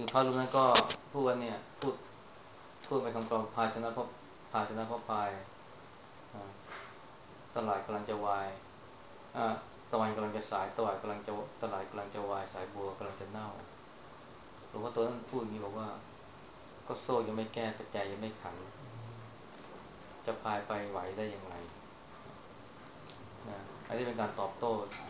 เขาลูกนั้นก็พูดว่าเนี่ยพูดไปคำกรองภาชนะเพราะพายอ่าตลาดกำลังจะวายอ่าตะวันกำลังจะสายตลาดกำลังจะวายสายบัวกำลังจะเน่าหลวงพ่อตัวนั้นพูดอย่างนี้บอกว่าก็โซ่ยังไม่แก้แต่ใจยังไม่ขันจะพายไปไหวได้อย่างไรนะอันนี้เป็นการตอบโต้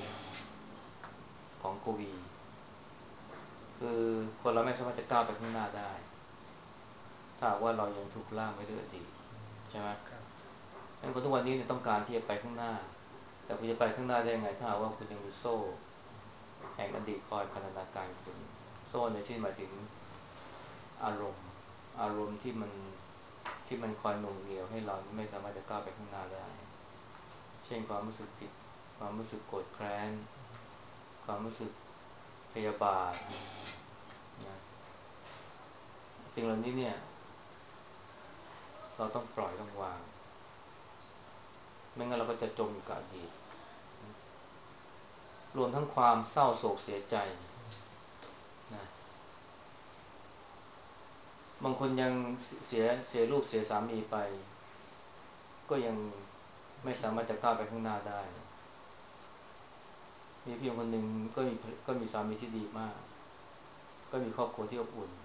ของกวีคือคนเราไม่สามารถจะก้าวไปข้างหน้าได้ถ้าว่าเรายังถูกล่ามไว้ด้วยอดีตใช่ไหมครับงั้นคนทุกวันนี้เนี่ยต้องการที่จะไปข้างหน้าแต่คุณจะไปข้างหน้าได้ยังไงถ้าว่าคุณยังมีโซ่แห่งอดีตคอยพันธนาการคุณโซ่ในที่หมายถึงอารมณ์อารมณ์ที่มันคอยหน่วงเหนี่ยวให้เราไม่สามารถจะก้าวไปข้างหน้าได้เช่นความรู้สึกผิดความรู้สึกโกรธแค้นความรู้สึกพยาบาทนะสิ่งเหล่านี้เนี่ยเราต้องปล่อยต้องวางไม่งั้นเราก็จะจมอยู่กับอดีตรวมทั้งความเศร้าโศกเสียใจนะบางคนยังเสียลูกเสียสามีไปก็ยังไม่สามารถจะก้าวไปข้างหน้าได้มีพี่คนหนึ่งก็มีสามีที่ดีมากก็มีครอบครัวที่อบอุ่น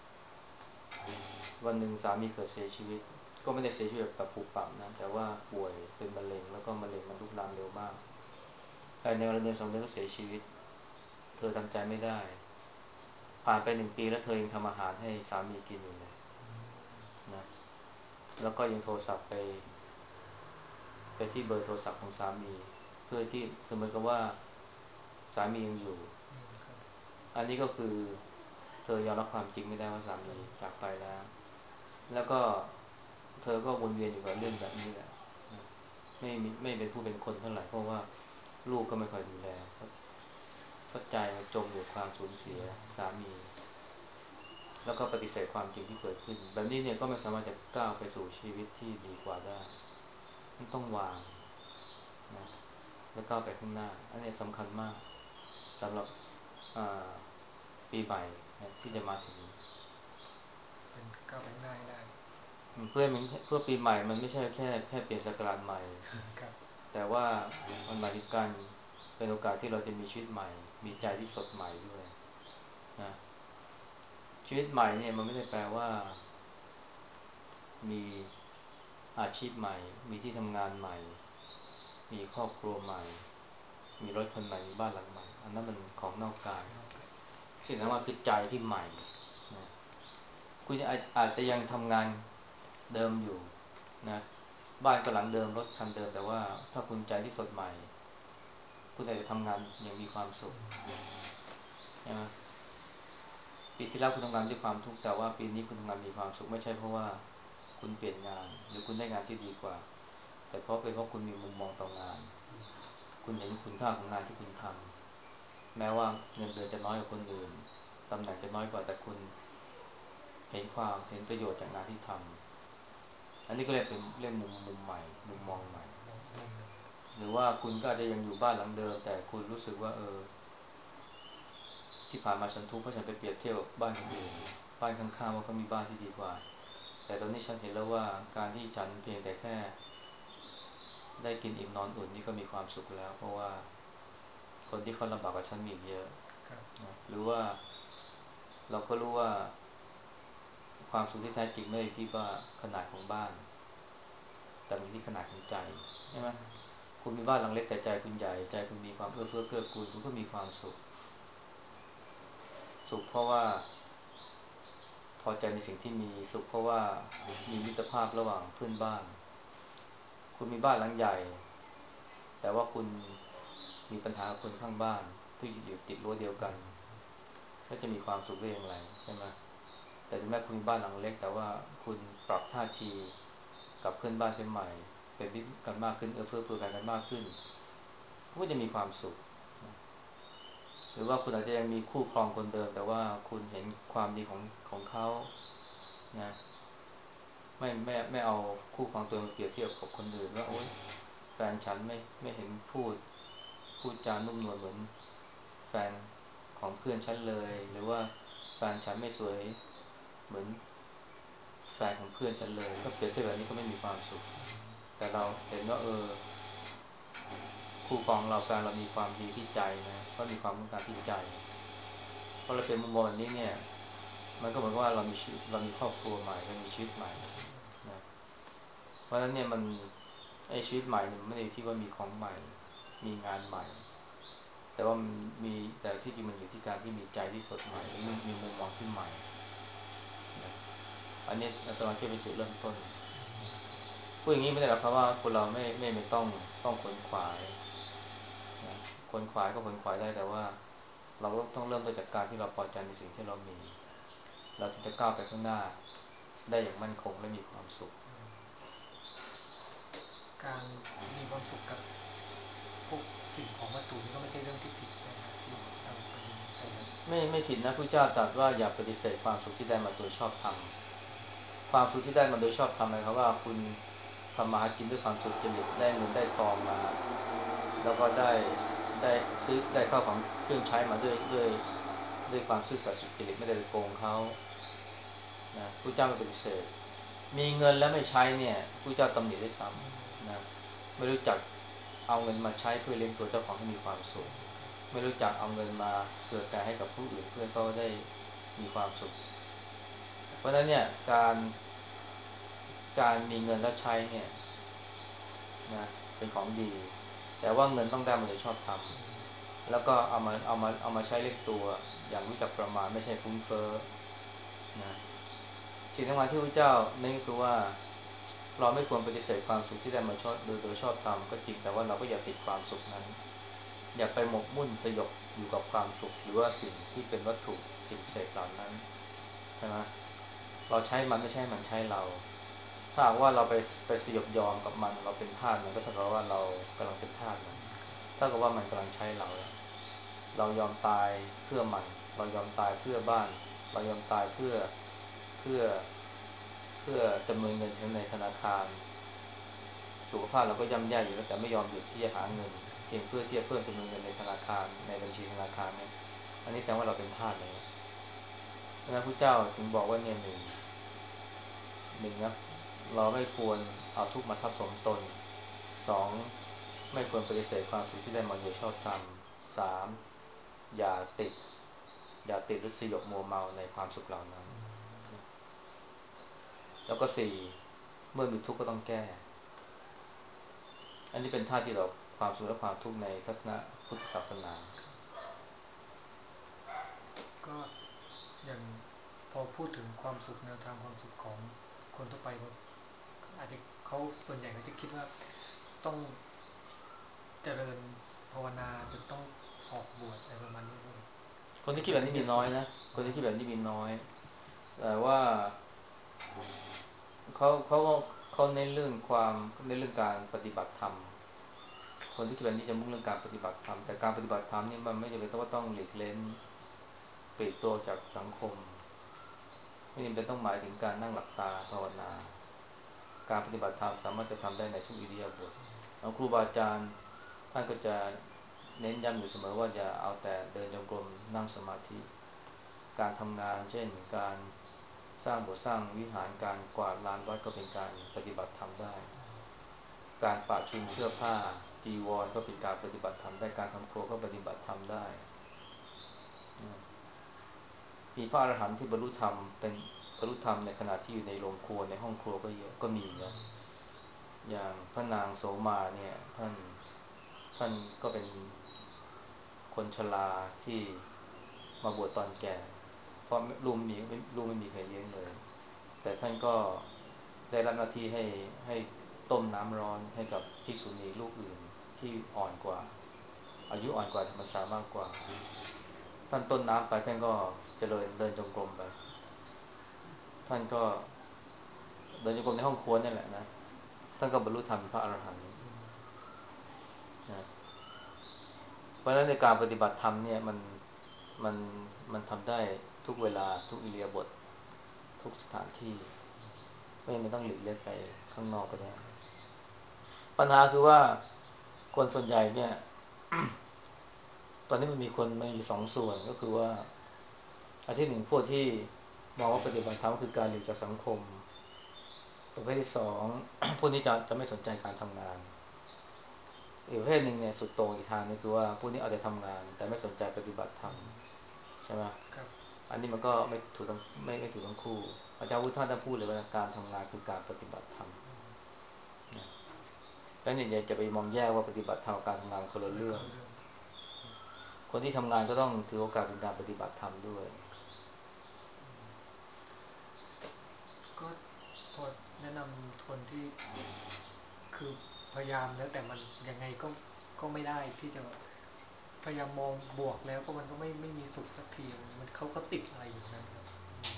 วันหนึ่งสามีเกิดเสียชีวิตก็ไม่ได้เสียชีวิตแบบปุบปับนะแต่ว่าป่วยเป็นมะเร็งแล้วก็มะเร็งมันลุกลามเร็วมากภายในวันเดือน2 เดือนก็เสียชีวิตเธอทำใจไม่ได้ผ่านไป1 ปีแล้วเธอยังทำอาหารให้สามีกินอยู่เลยนะแล้วก็ยังโทรศัพท์ไปที่เบอร์โทรศัพท์ของสามีเพื่อที่เสมือนกับว่าสามียังอยู่ครับอันนี้ก็คือเธอยอมรับความจริงไม่ได้ว่าสามีจากไปแล้วแล้วก็เธอก็วนเวียนอยู่กับเรื่องแบบนี้แหละนะไม่เป็นผู้เป็นคนเท่าไหร่เพราะว่าลูกก็ไม่ค่อยดูแลเพราะใจจมอยู่ความสูญเสียสามีแล้วก็ปฏิเสธความจริงที่เกิดขึ้นแบบนี้เนี่ยก็ไม่สามารถจะก้าวไปสู่ชีวิตที่ดีกว่าได้มันต้องวางนะแล้วก้าวไปข้างหน้าอันนี้สำคัญมากสำหรับปีใหม่นะที่จะมาถึงเป็นก้าวไปข้างหน้าให้ได้เพื่อปีใหม่มันไม่ใช่แค่เปลี่ยนศักราชใหม่ครับแต่ว่ามันหมายถึงการเป็นโอกาสที่เราจะมีชีวิตใหม่มีใจที่สดใหม่ด้วยนะชีวิตใหม่เนี่ยมันไม่ได้แปลว่ามีอาชีพใหม่มีที่ทำงานใหม่มีครอบครัวใหม่มีรถคันใหม่มีบ้านหลังใหม่อันนั้นมันของนอกกายนอกครับสิ่งสำคัญคือใจที่ใหม่นะคุณอาจจะยังทำงานเดิมอยู่นะบ้านก็หลังเดิมรถคันเดิมแต่ว่าถ้าคุณใจที่สดใหม่คุณอาจจะทำงานอย่างมีความสุขใช่ไหมปีที่แล้วคุณทำงานด้วยความทุกข์แต่ว่าปีนี้คุณทำงานมีความสุขไม่ใช่เพราะว่าคุณเปลี่ยนงานหรือคุณได้งานที่ดีกว่าแต่เป็นเพราะคุณมีมุมมองต่องานคุณเห็นคุณค่าของงานที่คุณทำแม้ว่าเงินเดือนจะน้อยกว่าคนอื่นตำแหน่งจะน้อยกว่าแต่คุณเห็นประโยชน์จากงานที่ทำอันนี้ก็เรียกเป็นเรื่องมุมใหม่มุมมองใหม่มองมุมหนึ่งหรือว่าคุณก็อาจจะยังอยู่บ้านหลังเดิมแต่คุณรู้สึกว่าที่ผ่านมาฉันทุกข์เพราะฉันไปเปรียบเทียบกับบ้านคนอื่นบ้านข้างๆว่าเขามีบ้านที่ดีกว่าแต่ตอนนี้ฉันเห็นแล้วว่าการที่ฉันเพียงแต่แค่ได้กินอิ่มนอนอุ่นนี่ก็มีความสุขแล้วเพราะว่าคนที่เขาลำบากกว่าฉันมีเยอะครับนะหรือว่าเราก็รู้ว่าความสุขที่แท้จริงไม่ได้ที่ว่าขนาดของบ้านแต่มันที่ขนาดของใจใช่ไหมคุณมีบ้านหลังเล็กแต่ใจคุณใหญ่ใจคุณมีความเอื้อเฟื้อเกื้อกูลคุณก็มีความสุขเพราะว่าพอใจในสิ่งที่มีสุขเพราะว่ามีมิตรภาพระหว่างเพื่อนบ้านคุณมีบ้านหลังใหญ่แต่ว่าคุณมีปัญหากับคนข้างบ้านที่อยู่ติดรั้วเดียวกันแล้วจะมีความสุขได้อย่างไรใช่ไหมแต่ถึงแม้คุณมีบ้านหลังเล็กแต่ว่าคุณปรับท่าทีกับเพื่อนบ้านเสียใหม่เป็นมิตรกันมากขึ้นเฟื้อเผื่อแผ่กันมากขึ้นคุณก็จะมีความสุขหรือว่าคุณอาจจะยังมีคู่ครองคนเดิมแต่ว่าคุณเห็นความดีของเขานะไม่เอาคู่ครองตัวเองมาเปรียบเทียบกับคนอื่นว่าโอ๊ยแฟนฉันไม่เห็นพูดจานุ่มนวลเหมือนแฟนของเพื่อนฉันเลยหรือว่าแฟนฉันไม่สวยเหมือนแฟนของเพื่อนฉันเลยก็เปรียบเทียบแบบนี้ก็ไม่มีความสุขแต่เราเห็นว่าคู่ครองเราแฟนเรามีความดีที่ใจนะก็มีความต้องการที่ใจพอเราเป็นมุมมองแบบนี้เนี่ยมันก็เหมือนกับว่าเรามีชีวิตเรามีครอบครัวใหม่เรามีชีวิตใหม่นะเพราะฉะนั้นเนี่ยมันไอ้ชีวิตใหม่เนี่ยมันไม่ได้ที่ว่ามีของใหม่มีงานใหม่แต่ว่ามันมีแต่ที่จริงมันอยู่ที่การที่มีใจที่สดใหม่มีมุมมองที่ใหม่นะอันนี้อาตมาคิดเป็นจุดเริ่มต้นพูดอย่างนี้ไม่ได้หรอกครับว่าคนเราไม่ต้องขวนขวายนะขวนขวายก็ขวนขวายได้แต่ว่าเราก็ต้องเริ่มต้นจากการที่เราพอใจในสิ่งที่เรามีเราถึงจะก้าวไปข้างหน้าได้อย่างมั่นคงและมีความสุขการมีความสุขกับพวกสิ่งของวัตถุนี่ก็ไม่ใช่เรื่องที่ผิดนะครับที่เราปฏิบัติแต่ไม่ผิดนะพระเจ้าตรัสว่าอย่าปฏิเสธความสุขที่ได้มาโดยชอบธรรมความสุขที่ได้มาโดยชอบธรรมหมายความว่าคุณทำมาหากินด้วยความสุจริตได้เงินได้ทองมาแล้วก็ได้ซื้อได้เข้าของเครื่องใช้มาด้วยความซื่อสัตย์สุจริตไม่ได้ไปโกงเขานะพระเจ้าไม่ปฏิเสธมีเงินแล้วไม่ใช้เนี่ยพระเจ้าตำหนิด้วยซ้ำนะไม่รู้จักเอาเงินมาใช้เพื่อเลี้ยงตัวเจ้าของให้มีความสุขไม่รู้จักเอาเงินมาเผื่อแผ่ให้กับผู้อื่นเพื่อเขาได้มีความสุขเพราะฉะนั้นเนี่ยการมีเงินแล้วใช้เนี่ยนะเป็นของดีแต่ว่าเงินต้องได้มาโดยชอบธรรมแล้วก็เอามาใช้เลี้ยงตัวอย่างรู้จักประมาณไม่ใช่ฟุ้งเฟ้อนะสิ่งสำคัญที่พระเจ้าเน้นคือว่าเราไม่ควรปฏิเสธความสุขที่ได้มาชอบโดยชอบธรรมก็จริงแต่ว่าเราก็อย่าติดความสุขนั้นอย่าไปหมกมุ่นสยบอยู่กับความสุขหรือว่าสิ่งที่เป็นวัตถุสิ่งเสพเหล่านั้นใช่ไหมเราใช้มันไม่ใช่มันใช้เรา ถ้าหากว่าเราไปสยบยอมกับมันเราเป็นทาสมันก็เท่ากับว่าเรากำลังเป็นทาสมันเท่ากับว่ามันกำลังใช้เราแล้วเรายอมตายเพื่อมันเรายอมตายเพื่อบ้านเรายอมตายเพื่อเพื่อจำนวนเงินในธนาคารสุขภาพเราก็ย่ำแย่อยู่แล้วแต่ไม่ยอมหยุดที่จะหาเงินเพียงเพื่อที่จะเพิ่มจำนวนเงินในธนาคารในบัญชีธนาคารเนี่ยอันนี้แสดงว่าเราเป็นทาสเลยนะพระพุทธเจ้าถึงบอกว่าเนี่ยหนึ่งนะเราไม่ควรเอาทุกข์มาทับถมตนสองไม่ควรปฏิเสธความสุขที่ได้มาโดยชอบธรรมสามอย่าติดอย่าติดหรือสยบมัวเมาในความสุขเหล่านั้นแล้วก็สี่เมื่อมีทุกข์ก็ต้องแก้อันนี้เป็นท่าที่เราความสุขและความทุกข์ในทัศนะพุทธศาสนาก็อย่างพอพูดถึงความสุขแนวทางความสุขของคนทั่วไปก็อาจจะเขาส่วนใหญ่ก็จะคิดว่าต้องเจริญภาวนาจะต้องออกบวชอะไรประมาณนี้ด้วยคนที่คิดจะแบบนี้ถึงจะสุขมีน้อยนะคนที่คิดแบบนี้มีน้อยแต่ว่าเขาเขาเน้นเรื่องเน้นเรื่องการปฏิบัติธรรม คนที่คิดแบบนี้จะมุ่งเรื่องการปฏิบัติธรรมแต่การปฏิบัติธรรมนี่มันไม่จำเป็นว่าต้องหลีกเล้นปลีกตัวจากสังคมไม่จำเป็นต้องหมายถึงการนั่งหลับตาภาวนาการปฏิบัติธรรมสามารถจะทำได้ในทุกอิริยาบถแล้วครูบาอาจารย์ท่านก็จะเน้นย้ำอยู่เสมอว่าอย่าเอาแต่เดินจงกรมนั่งสมาธิการทำงานเช่นการสร้างโบสถ์สร้างวิหารการกวาดลานวัดก็เป็นการปฏิบัติธรรมได้ การปะชุนเสื้อผ้าจีวรก็เป็นการปฏิบัติธรรมได้การทำครัวก็ปฏิบัติธรรมได้มีพระอรหันต์ที่บรรลุธรรมเป็นบรรลุธรรมในขณะที่อยู่ในโรงครัวในห้องครัวก็เยอะก็มีนะอย่างพระนางโสมาเนี่ยท่านก็เป็นคนชราที่มาบวชตอนแก่เพราะลูกไม่มีใครเลี้ยงเลยแต่ท่านก็ได้รับหน้าที่ให้ต้มน้ำร้อนให้กับภิกษุณีลูกอื่นที่อ่อนกว่าอายุอ่อนกว่าธรรมชาติมากกว่าท่านต้นน้ำไปท่านก็เจริญเดินจงกรมไปท่านก็เดินจงกรมในห้องครัวนี่แหละนะท่านก็บรรลุธรรมเป็นพระอรหันต์นะเพราะฉะนั้นในการปฏิบัติธรรมเนี่ยมันมันทำได้ทุกเวลาทุกอิริยาบถทุกสถานที่ไม่ต้องหลีกเลี่ยงไปข้างนอกก็ได้ปัญหาคือว่าคนส่วนใหญ่เนี่ยตอนนี้มันมีคนมาอยู่สองส่วนก็คือว่าอันที่หนึ่งพวกที่มองว่าปฏิบัติธรรมคือการหลีกจากสังคมประเภทที่สองพวกนี้จะไม่สนใจการทำงานอีกประเภทหนึ่งเนี่ยสุดโต่งอีกทางนึงคือว่าพวกนี้เอาแต่ทำงานแต่ไม่สนใจปฏิบัติธรรมใช่ไหมครับอันนี้มันก็ไม่ถูกทั้งไม่ถูกทั้งคู่อาจารย์วุฒิท่านพูดเลยว่าการทำงานคือการปฏิบัติธรรมนะแล้วเนี่ยอย่าจะไปมองแยกว่าปฏิบัติธรรมกับการทำงานคนละไม่เรื่องเข้าเรื่องคนที่ทำงานก็ต้องถือโอกาสเป็นการปฏิบัติธรรมด้วยก็พอแนะนำคนที่คือพยายามแล้วแต่มันยังไงก็ไม่ได้ที่จะพยายามมองบวกแล้วก็มันก็ไม่มีสุขสักทีมันเขาก็ติดอะไรอยู่นั้นครับ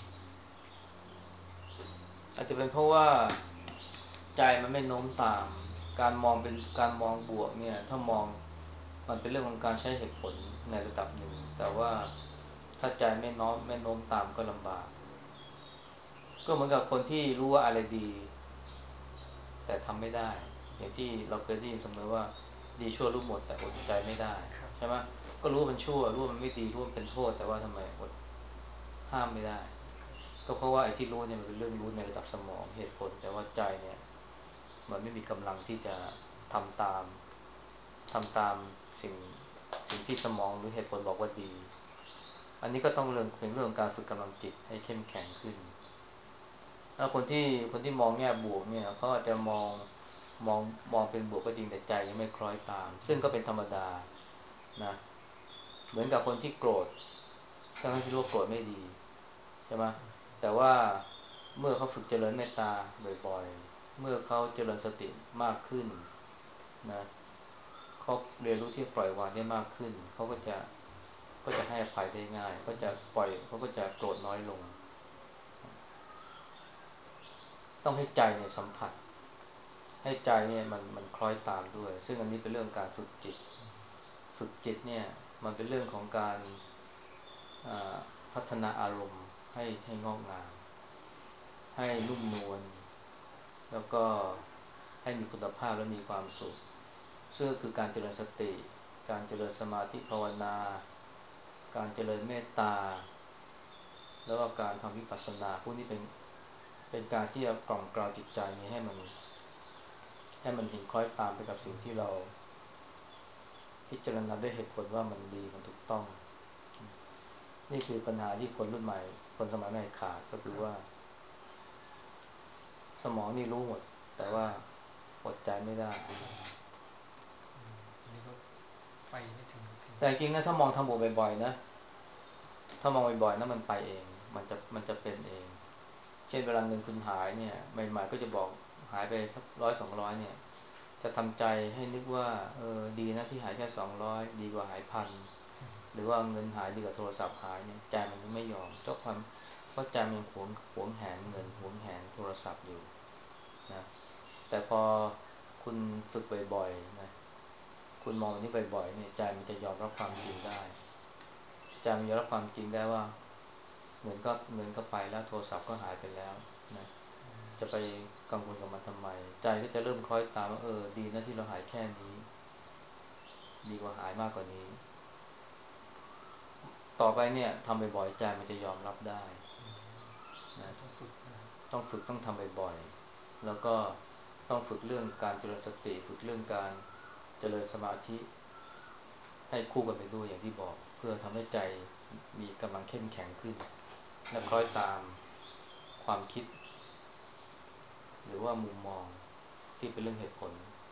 อาจจะเป็นเพราะว่าใจมันไม่โน้มตามการมองเป็นการมองบวกเนี่ยถ้ามองมันเป็นเรื่องของการใช้เหตุผลในระดับหนึ่งแต่ว่าถ้าใจไม่โน้มตามก็ลำบากก็เหมือนกับคนที่รู้ว่าอะไรดีแต่ทำไม่ได้อย่างที่เราเคยได้ยินเสมอว่าดีชั่วรู้หมดแต่อดใจไม่ได้ครับใช่ไหมก็รู้ว่ามันชั่วรู้ว่ามันไม่ดีรู้ว่ามันเป็นโทษแต่ว่าทำไมอดห้ามไม่ได้ก็เพราะว่าไอ้ที่รู้เนี่ยมันเป็นเรื่องรู้ในระดับสมองเหตุผลแต่ว่าใจเนี่ยมันไม่มีกำลังที่จะทำตามทำตามสิ่งสิ่งที่สมองหรือเหตุผลบอกว่าดีอันนี้ก็ต้องเรื่องเป็นเรื่องการฝึกกำลังจิตให้เข้มแข็งขึ้นถ้าคนที่มองแง่บวกเนี่ยเขาอาจจะมองมองเป็นบวกก็จริงแต่ใจยังไม่คล้อยตามซึ่งก็เป็นธรรมดานะเหมือนกับคนที่โกรธทั้งที่รู้ว่าโกรธไม่ดีใช่ไหมแต่ว่าเมื่อเขาฝึกเจริญเมตตาบ่อยๆเมื่อเขาเจริญสติมากขึ้นนะเขาเรียนรู้ที่ปล่อยวางได้มากขึ้นเขาก็จะให้อภัยได้ง่ายก็จะปล่อยเขาก็จะโกรธน้อยลงต้องให้ใจเนี่ยสัมผัสให้ใจเนี่ยมันคล้อยตามด้วยซึ่งอันนี้เป็นเรื่องการฝึกจิตฝึกจิตเนี่ยมันเป็นเรื่องของการพัฒนาอารมณ์ให้งอกงามให้นุ่มนวลแล้วก็ให้มีคุณภาพและมีความสุขซึ่งคือการเจริญสติการเจริญสมาธิภาวนาการเจริญเมตตาแล้วก็การทำวิปัสสนาพวกนี้เป็นการที่จะกล่อมกล่าวจิตใจนี้ให้มันเห็นคล้อยตามไปกับสิ่งที่เราพิจารณาด้วยเหตุผลว่ามันดีมันถูกต้องนี่คือปัญหาที่คนรุ่นใหม่คนสมัยใหม่ขาดก็คือว่าสมองนี่รู้หมดแต่ว่าอดใจไม่ได้อันนี้ก็ไปไม่ถึงทีแต่จริงๆนะถ้ามองทำบวกบ่อยๆนะถ้ามองบ่อยๆนะมันไปเองมันจะเป็นเองเช่นเวลาเงินคุณหายเนี่ยใหม่ๆก็จะบอกหายไปสัก100-200เนี่ยจะทำใจให้นึกว่าดีนะที่หายแค่200ดีกว่าหายพันหรือว่าเงินหายดีกว่าโทรศัพท์หายเนี่ยใจมันไม่ยอมเพราะใจมันยังหวงแหนเงินหวงแหนโทรศัพท์อยู่นะแต่พอคุณฝึกบ่อยๆนะคุณมองอันนี้บ่อยๆเนี่ยใจมันจะยอมรับความจริงได้ใจมันยอมรับความจริงได้ว่าเงินก็ไปแล้วโทรศัพท์ก็หายไปแล้วนะจะไปกังวลกับมันทำไมใจก็จะเริ่มคล้อยตามว่าดีนะที่เราหายแค่นี้ดีกว่าหายมากกว่านี้ต่อไปเนี่ยทำบ่อยๆใจมันจะยอมรับได้นะต้องฝึกนะครับต้องทำบ่อยๆแล้วก็ต้องฝึกเรื่องการเจริญสติฝึกเรื่องการเจริญสมาธิให้คู่กันไปด้วยอย่างที่บอกเพื่อทำให้ใจมีกำลังเข้มแข็งขึ้นและคล้อยตามความคิดหรือว่ามุมมองที่เป็นเรื่องเหตุผล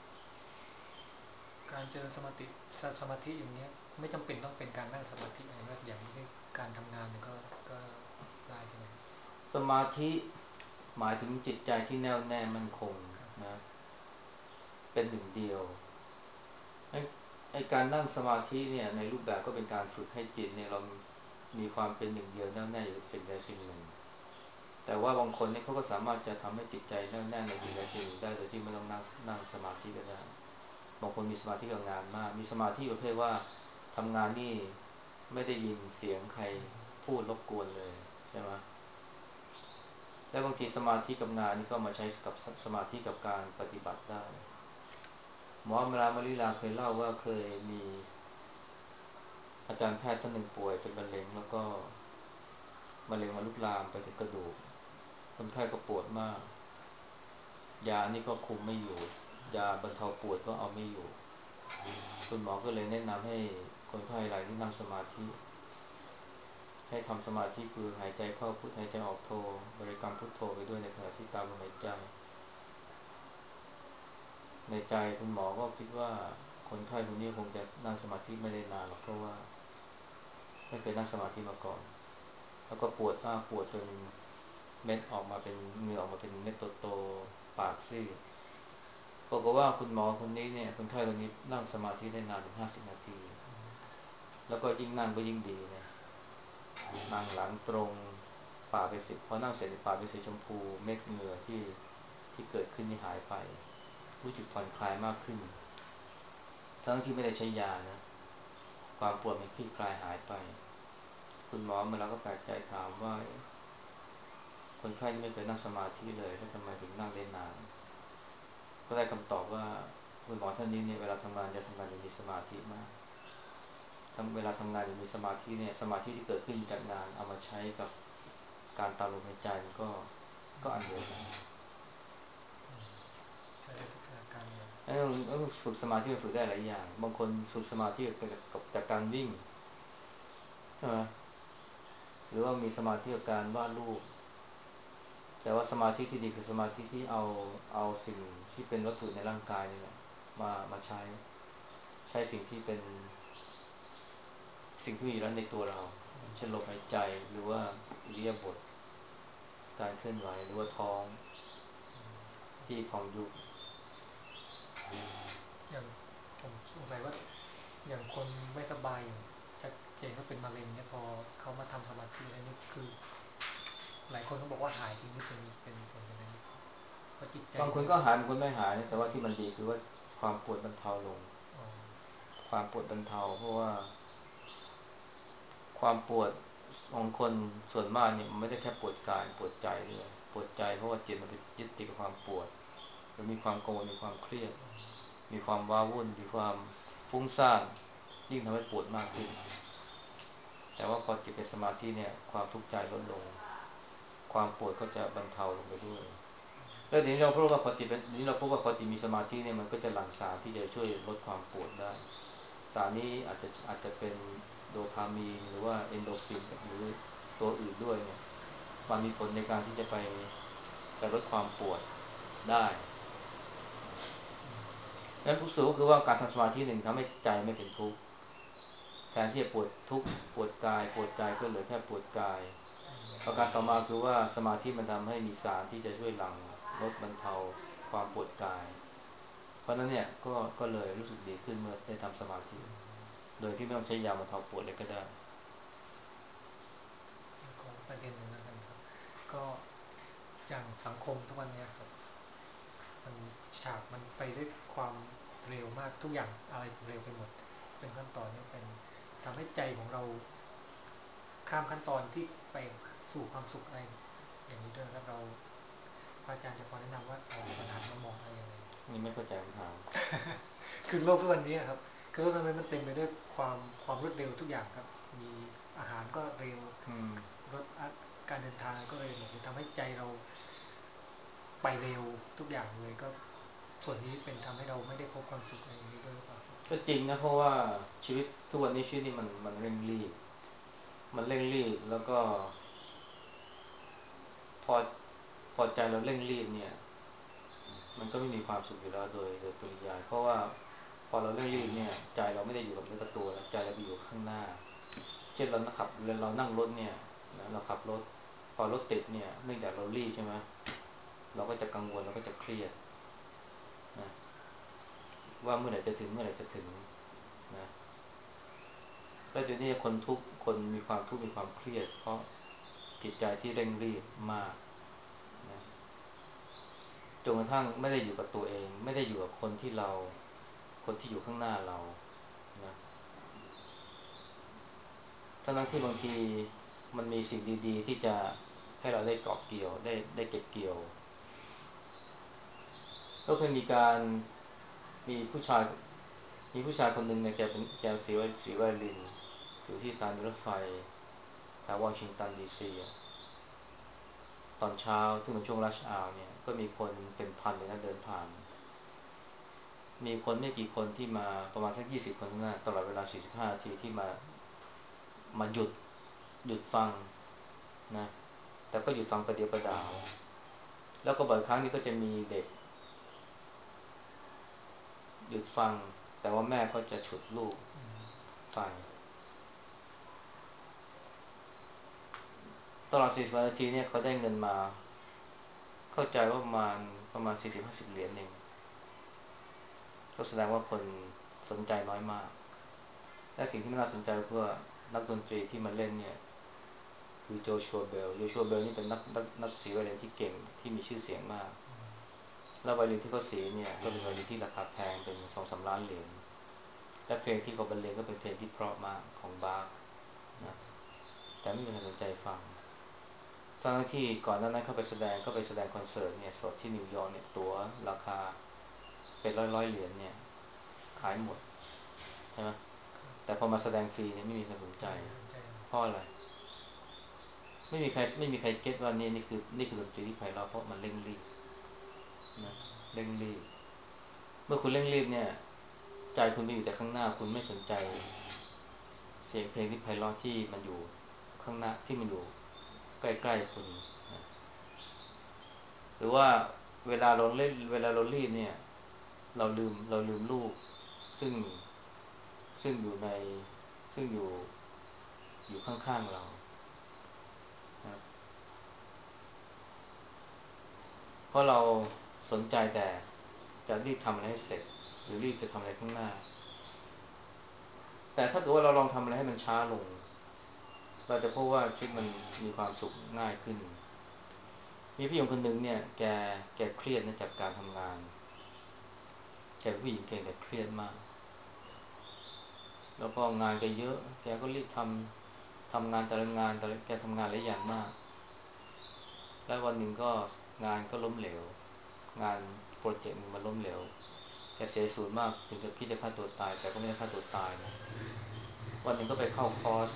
การเจริญสมาธิอย่างเนี้ยไม่จำเป็นต้องเป็นการนั่งสมาธิอะไรแบบอย่างที่การทำงานเนี่ยก็ได้ใช่ไหมสมาธิหมายถึงจิตใจที่แน่วแน่มั่นคงครับนะเป็นหนึ่งเดียวไอ้การนั่งสมาธิเนี่ยในรูปแบบก็เป็นการฝึกให้จิตเนี่ยเรามีความเป็นหนึ่งเดียวแน่วแน่อยู่สิ่งใดสิ่งหนึ่งแต่ว่าบางคนเนี่ยเขาก็สามารถจะทำให้จิตใจแน่วแน่ในสิ่งใดสิ่งหนึ่งได้โดยที่ไม่ต้องนั่งสมาธิก็ได้บางคนมีสมาธิกับงานมากมีสมาธิประเภทว่าทำงานนี่ไม่ได้ยินเสียงใครพูดรบกวนเลยใช่ไหมและบางทีสมาธิกับงานนี่ก็มาใช้กับสมาธิกับการปฏิบัติได้หมอมาริลาเคยเล่าว่าเคยมีอาจารย์แพทย์ท่านหนึ่งป่วยเป็นมะเร็งแล้วก็มะเร็งมันลุกลามไปถึงกระดูกคนไข้ก็ปวดมากยานี่ก็คุมไม่อยู่ยาบรรเทาปวดก็เอาไม่อยู่คุณหมอก็เลยแนะนำให้คนไข้รายนี้นั่งสมาธิให้ทำสมาธิคือหายใจเข้าพุทหายใจออกโทบริกรรมพุทโธไปด้วยในขณะที่ตามลมหายใจในใจคุณหมอก็คิดว่าคนไข้คนนี้คงจะนั่งสมาธิไม่ได้นานหรอกเพราะว่าไม่เคยนั่งสมาธิมาก่อนแล้วก็ปวดมากปวดจนเม็ดออกมาเป็นเหงื่อออกมาเป็นเม็ดโตๆปากซีดบอกว่าคุณหมอคนนี้เนี่ยคนไข้คนนี้นั่งสมาธิได้นานถึง50 นาทีแล้วก็ยิ่งนั่งก็ยิ่งดีนะนั่งหลังตรงปากเป็นสีพอนั่งเสร็จปากเป็นสีชมพูเม็ดเหงื่อที่เกิดขึ้นนี่หายไปรู้สึกผ่อนคลายมากขึ้นทั้งที่ไม่ได้ใช้ยานะความปวดมันคลี่คลายหายไปคุณหมอมาแล้วก็แปลกใจถามว่าคนไข้ไม่เคยนั่งสมาธิเลยแล้วทำไมถึงนั่งได้นานก็ได้คำตอบว่าคุณหมอท่านนี้เนี่ยเวลาทำงานจะทำงานอย่างมีสมาธิมากเวลาทำงานอย่างมีสมาธิเนี่ยสมาธิที่เกิดขึ้นจากงานเอามาใช้กับการตามลมหายใจมันก็อันเดียวกันใช้ได้ทุกสถานการณ์เลยแล้วฝึกสมาธิมันฝึกได้หลายอย่างบางคนฝึกสมาธิจากการวิ่งใช่ไหมหรือว่ามีสมาธิกับการวาดรูปแต่ว่าสมาธิที่ดีคือสมาธิที่เอาสิ่งที่เป็นวัตถุในร่างกายนี่แหละมาใช้สิ่งที่เป็นสิ่งที่มีอยู่แล้วในตัวเราเช่นลมหายใจหรือว่าอิริยาบถการเคลื่อนไหวหรือว่าท้องที่พองยุบอย่างผมสงสัยว่าอย่างคนไม่สบายอย่างชัดเจนว่าเป็นมะเร็งเนี่ยพอเขามาทำสมาธิแล้วนี่คือหลายคนก็บอกว่าหายจริงนี่เป็นผลยังไงเพราะจิตใจบางคนก็หายบางคนไม่หายแต่ว่าที่มันดีคือว่าความปวดบรรเทาลงอ๋อความปวดบรรเทาเพราะว่าความปวดของคนส่วนมากเนี่ยมันไม่ได้แค่ปวดกายปวดใจด้วยปวดใจเพราะว่าจิตมันไปยึดติดกับความปวดมันมีความกังวลมีความเครียดมีความว้าวุ่นมีความฟุ้งซ่านยิ่งทำให้ปวดมากขึ้นแต่ว่าพอจิตเป็นสมาธิเนี่ยความทุกข์ใจลดลงความปวดก็จะบรรเทาลงไปด้วยแล้วทีนี้เราพบว่าพอจิตเป็นนี้เราพบว่าพอจิตมีสมาธิเนี่ยมันก็จะหลั่งสารที่จะช่วยลดความปวดได้สารนี้อาจจะเป็นโดพามีนหรือว่าเอนโดรฟินหรือตัวอื่นด้วยเนี่ยมันมีผลในการที่จะไปลดความปวดได้ดังนั้นผู้สูงก็คือว่าการทำสมาธิหนึ่งทำให้ใจไม่เป็นทุกข์แทนที่จะปวดทุกข์ปวดกายปวดใจก็เหลือแค่ปวดกายประการต่อมาคือว่าสมาธิมันทำให้มีสารที่จะช่วยหลั่งลดบรรเทาความปวดกายเพราะนั้นเนี่ยก็เลยรู้สึกดีขึ้นเมื่อได้ทำสมาธิโดยที่ไม่ต้องใช้ยาบรรเทาปวดเลยก็ได้ขอประเด็นหนึ่งแล้วกันครับก็อย่างสังคมทุกวันนี้ครับมันฉากมันไปด้วยความเร็วมากทุกอย่างอะไรเร็วไปหมดเป็นขั้นตอนนี่เป็นทำให้ใจของเราข้ามขั้นตอนที่ไปสู่ความสุขอะไรอย่างนี้ด้วยครับเราพระอาจารย์จะพอแนะนำว่าเราควรหันมามองอะไรยังไงนี่ไม่เข้าใจคำถามคือโลกทุกวันนี้ครับคือโลกนั้นมันเต็มไปด้วยความรวดเร็วทุกอย่างครับมีอาหารก็เร็วอืมรถการเดินทางก็เร็วหมดเลยทำให้ใจเราไปเร็วทุกอย่างเลยก็ส่วนนี้เป็นทำให้เราไม่ได้พบความสุขอะไรอย่างนี้ด้วยหรือเปล่าก็จริงนะเพราะว่าชีวิตทุกวันนี้ชีวิตนี่มันเร่งรีบแล้วก็พอพอใจเราเร่งรีบเนี่ย มันก็ไม่มีความสุขอยู่แล้วโดยปริยายเพราะว่าพอเราเร่งรีบเนี่ยใจเราไม่ได้อยู่กับเนื้อกับตัวแล้วใจเราไปอยู่ข้างหน้าเช่นเรานั่งรถเนี่ยนะเราขับรถพอรถติดเนี่ยเนื่องจากเรารีบใช่ไหมเราก็จะกังวลเราก็จะเครียดนะว่าเมื่อไหร่จะถึงนะแล้วทีนี้คนมีความทุกข์มีความเครียดเพราะจิตใจที่เร่งรีบมากนะจนกระทั่งไม่ได้อยู่กับตัวเองไม่ได้อยู่กับคนที่อยู่ข้างหน้าเรานะทั้งที่บางทีมันมีสิ่งดีๆที่จะให้เราได้เกาะเกี่ยวได้เก็บเกี่ยวก็เคยมีผู้ชายมีผู้ชายคนหนึ่งเนี่ยแกสีไวลินอยู่ที่สถานีรถไฟแถววอชิงตันดีซีตอนเช้าซึ่งเป็นช่วงรัชอาวเนี่ยก็มีคนเป็นพันเลยนะเดินผ่านมีคนไม่กี่คนที่มาประมาณสัก20 คนข้างหน้าตลอดเวลา45 นาทีที่มาหยุดฟังนะแต่ก็หยุดฟังประเดี๋ยวประดาวแล้วก็บ่อยครั้งนี้ก็จะมีเด็กหยุดฟังแต่ว่าแม่ก็จะฉุดลูกไปตลอด40 นาทีเนี่ยเขาได้เงินมาเข้าใจว่าประมาณ40-50 เหรียญเองก็แสดงว่าคนสนใจน้อยมากและสิ่งที่น่าสนใจก็คือว่านักดนตรีที่มาเล่นเนี่ยคือโจชัวเบลนี่เป็นนักสีไวโอลินที่เก่งที่มีชื่อเสียงมากแล้วไวโอลินที่เขาสีเนี่ยก็เป็นไวโอลินที่ราคาแพงเป็น2-3 ล้านเหรียญและเพลงที่เขาบรรเลงก็เป็นเพลงที่เพราะมากของบาร์กนะแต่ไม่มีใครสนใจฟังทั้งที่ก่อนหน้านั้นเขาไปแสดงคอนเสิร์ตเนี่ยสดที่นิวยอร์กเนี่ยตั๋วราคาเป็นร้อยเหรียญเนี่ยขายหมดใช่ไหมแต่พอมาแสดงฟรีเนี่ยไม่มีใครสนใจไม่สนใจเพราะอะไรไม่มีใครเก็ตว่านี่คือดนตรีที่ไพเราะเพราะมันเร่งรีบนะเร่งรีบเมื่อคุณเร่งรีบเนี่ยใจคุณไปอยู่แต่ข้างหน้าคุณไม่สนใจเสียงเพลงที่ไพเราะที่มันอยู่ข้างหน้าที่มันอยู่ใกล้ๆคุณนะหรือว่าเวลาเรารีบเนี่ยเราลืมลูกซึ่งซึ่งอยู่ในซึ่งอยู่ข้างๆเรานะเพราะเราสนใจแต่จะรีบทำอะไรให้เสร็จหรือรีบจะทำอะไรข้างหน้าแต่ถ้าเกิดว่าเราลองทำอะไรให้มันช้าลงเราจะพบว่าชีวิตมันมีความสุขง่ายขึ้นมีผู้หญิงคนหนึ่งเนี่ยแกเครียดนะจากการทำงานแกเป็นผู้หญิงเก่งแต่เครียดมากแล้วก็งานแกเยอะแกก็รีบทำงานแต่ละงานแต่ละแกทำงานหลายอย่างมากแล้ววันหนึ่งก็งานก็ล้มเหลวงานโปรเจกต์มันล้มเหลวแกเสียศูนย์มากถึงกับคิดจะฆ่าตัวตายแต่ก็ไม่ได้ฆ่าตัวตายนะวันหนึ่งก็ไปเข้า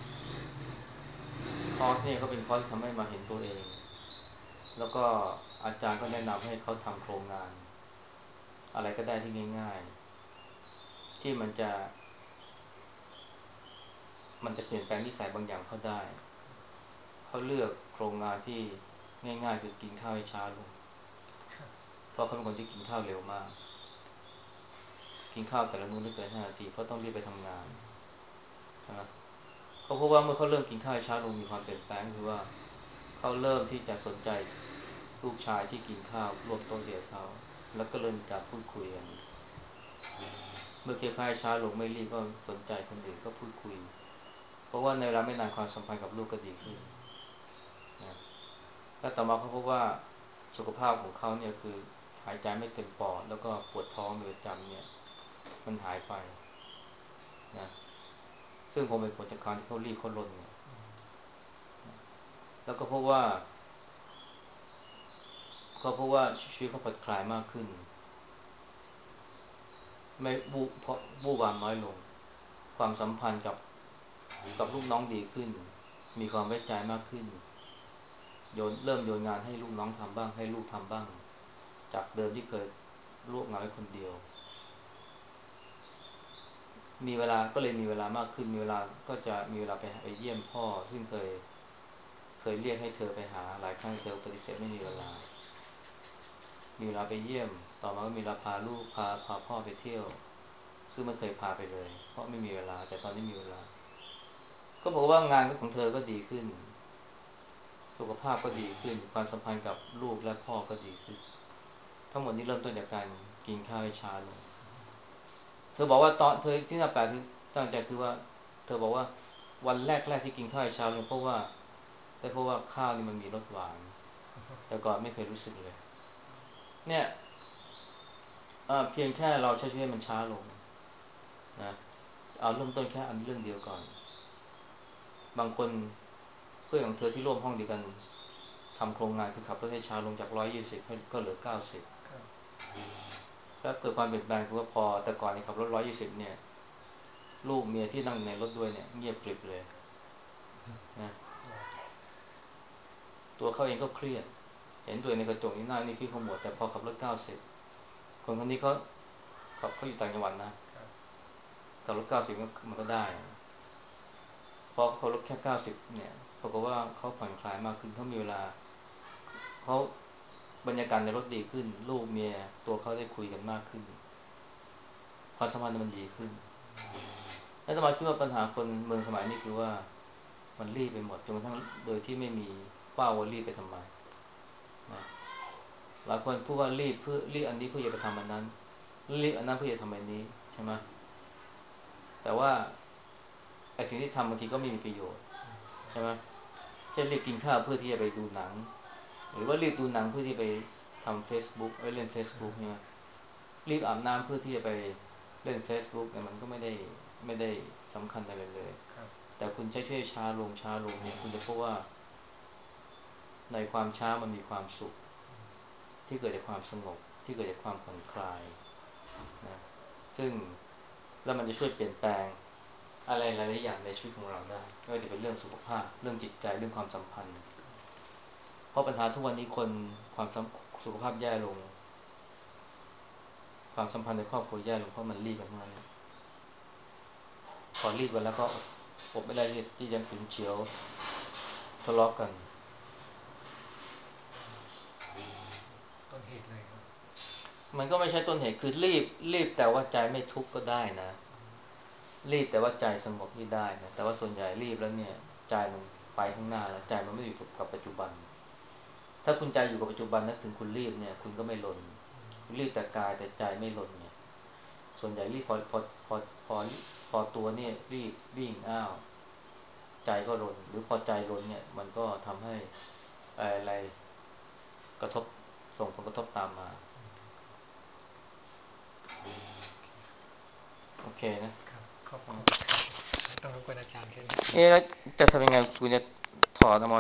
คอร์สเนี่ยก็เป็นคอร์สที่ทำให้มาเห็นตัวเองแล้วก็อาจารย์ก็แนะนำให้เขาทำโครงงานอะไรก็ได้ที่ง่ายๆที่มันจะเปลี่ยนแปลงนิสัยบางอย่างเขาได้เขาเลือกโครงงานที่ง่ายๆคือกินข้าวให้ช้าลงเพราะเขาเป็นคนที่กินข้าวเร็วมากกินข้าวแต่ละมื้อไม่เกิน5 นาทีเพราะต้องรีบไปทำงานใช่ไหมเขาพบว่าเมื่อเขาเริ่มกินข้าวให้ช้าลงมีความเปลี่ยนแปลงคือว่าเขาเริ่มที่จะสนใจลูกชายที่กินข้าวร่วมโต๊ะเดียวเขาแล้วก็เริ่มมีการพูดคุยกันเมื่อเคี่ยวข้าวให้ช้าลงไม่รีบก็สนใจคนอื่นก็พูดคุยเพราะว่าในเวลาไม่นานความสัมพันธ์กับลูกก็ดีขึ้นนะและต่อมาเขาพบว่าสุขภาพของเขาเนี่ยคือหายใจไม่เต็มปอดแล้วก็ปวดท้องเป็นประจำเนี่ยมันหายไปนะซึ่งคงเป็นผลจากการที่เขารีบเขาลนเนี่ยแล้วก็เพราะว่าชีวิตเขาผ่อนคลายมากขึ้นไม่บู๊วามน้อยลงความสัมพันธ์กับลูกน้องดีขึ้นมีความไว้ใจมากขึ้นเริ่มโยนงานให้ลูกน้องทำบ้างให้ลูกทำบ้างจากเดิมที่เคยรวบงานไว้คนเดียวมีเวลาก็เลยมีเวลามากขึ้นมีเวลาก็จะมีเวลาไปเยี่ยมพ่อซึ่งเคยเรียกให้เธอไปหาหลายครั้งเธอปฏิเสธไม่มีเวลามีเวลาไปเยี่ยมต่อมาก็มีเวลาพาลูกพาพ่อไปเที่ยวซึ่งไม่เคยพาไปเลยเพราะไม่มีเวลาแต่ตอนนี้มีเวลาก็บอกว่างานของเธอก็ดีขึ้นสุขภาพก็ดีขึ้นความสัมพันธ์กับลูกและพ่อก็ดีขึ้นทั้งหมดนี้เริ่มต้นจากการกินข้าวให้ช้าลงเธอบอกว่าตอนเธอที่น่าแปลกคือตั้งใจคือว่าเธอบอกว่าวันแรกที่กินข้าวให้ช้าลงเพราะว่าข้าวนี่มันมีรสหวานแต่ก่อนไม่เคยรู้สึกเลยเนี่ยเพียงแค่เราใช้ชีวิตให้มันช้าลงนะเอาเริ่มต้นแค่อันเรื่องเดียวก่อนบางคนเพื่อนของเธอที่ร่วมห้องเดียวกันทำโครงงานคือขับรถให้ช้าลงจาก120ก็เหลือ90แล้วเกิดความเปลี่ยนแปลงคือว่าพอแต่ก่อนนี่ขับรถ120เนี่ยลูกเมียที่นั่งในรถด้วยเนี่ยเงียบกริบเลยนะตัวเขาเองก็เครียดเห็นตัวในกระจกนี่หน้านี่ขี้ขมวดแต่พอขับรถ90คนคนนี้เขาขับเขาอยู่ต่างจังหวัดนะขับรถ90มันก็ได้พอเขารถแค่90เนี่ยปรากฏว่าเขาผ่อนคลายมากขึ้นเขามีเวลาเขาบรรยากาศในรถดีขึ้นลูกเมียตัวเขาได้คุยกันมากขึ้นความสัมพันธ์มันดีขึ้นแล้วทำไมคิดว่าปัญหาคนเมืองสมัยนี้คือว่ามันรีบไปหมดจนกระทั่งโดยที่ไม่มีเป้าว่ารีบไปทำไมนะหลายคนพูดว่ารีบเพื่อรีบอันนี้เพื่อจะไปทำอันนั้นรีบอันนั้นเพื่อจะทำอันนี้ใช่ไหมแต่ว่าไอ้สิ่งที่ทำบางทีก็ไม่มีประโยชน์ใช่ไหมเช่นรีบกินข้าวเพื่อที่จะไปดูหนังหรือว่ารีบดูหนังเพื่อที่ไปทำ Facebook เล่น Facebook ใช่ไหมรีบอาบน้ำเพื่อที่จะไปเล่น Facebook เนี่ยมันก็ไม่ได้สำคัญอะไรเลยแต่คุณใช้ช่วยช้าลงช้าลงเนี่ยคุณจะพบว่าในความช้ามันมีความสุขที่เกิดจากความสงบที่เกิดจากความผ่อนคลายนะซึ่งแล้วมันจะช่วยเปลี่ยนแปลงอะไรหลายๆอย่างในชีวิตของเราได้ไม่ว่าจะเป็นเรื่องสุขภาพเรื่องจิตใจเรื่องความสัมพันธ์เพราะปัญหาทุกวันนี้คนสุขภาพแย่ลงความสัมพันธ์ในครอบครัวแย่ลงเพราะมันรีบกันทั้งนั้นพอรีบกันแล้วก็อดไม่ได้ที่จะฉุนเฉียวทะเลาะกันต้นเหตุเลยครับมันก็ไม่ใช่ต้นเหตุคือรีบแต่ว่าใจไม่ทุกข์ก็ได้นะรีบแต่ว่าใจสงบนี่ได้นะแต่ว่าส่วนใหญ่รีบแล้วเนี่ยใจมันไปข้างหน้าแล้วใจมันไม่อยู่กับปัจจุบันถ้าคุณใจอยู่กับปัจจุบันนะถึงคุณรีบเนี่ยคุณก็ไม่หล่นคุณรีบแต่กายแต่ใจไม่หล่นเนี่ยส่วนใหญ่รีบพอพอตัวเนี่ยรีบวิ่งอ้าวใจก็หล่นหรือพอใจหล่นเนี่ยมันก็ทำให้อะไรกระทบส่งผลกระทบตามมาโอเคนะครับขอบคุณต้องรบกวนอาจารย์ใช่ไหมแล้วจะทำยังไงคุณจะถอดออกมา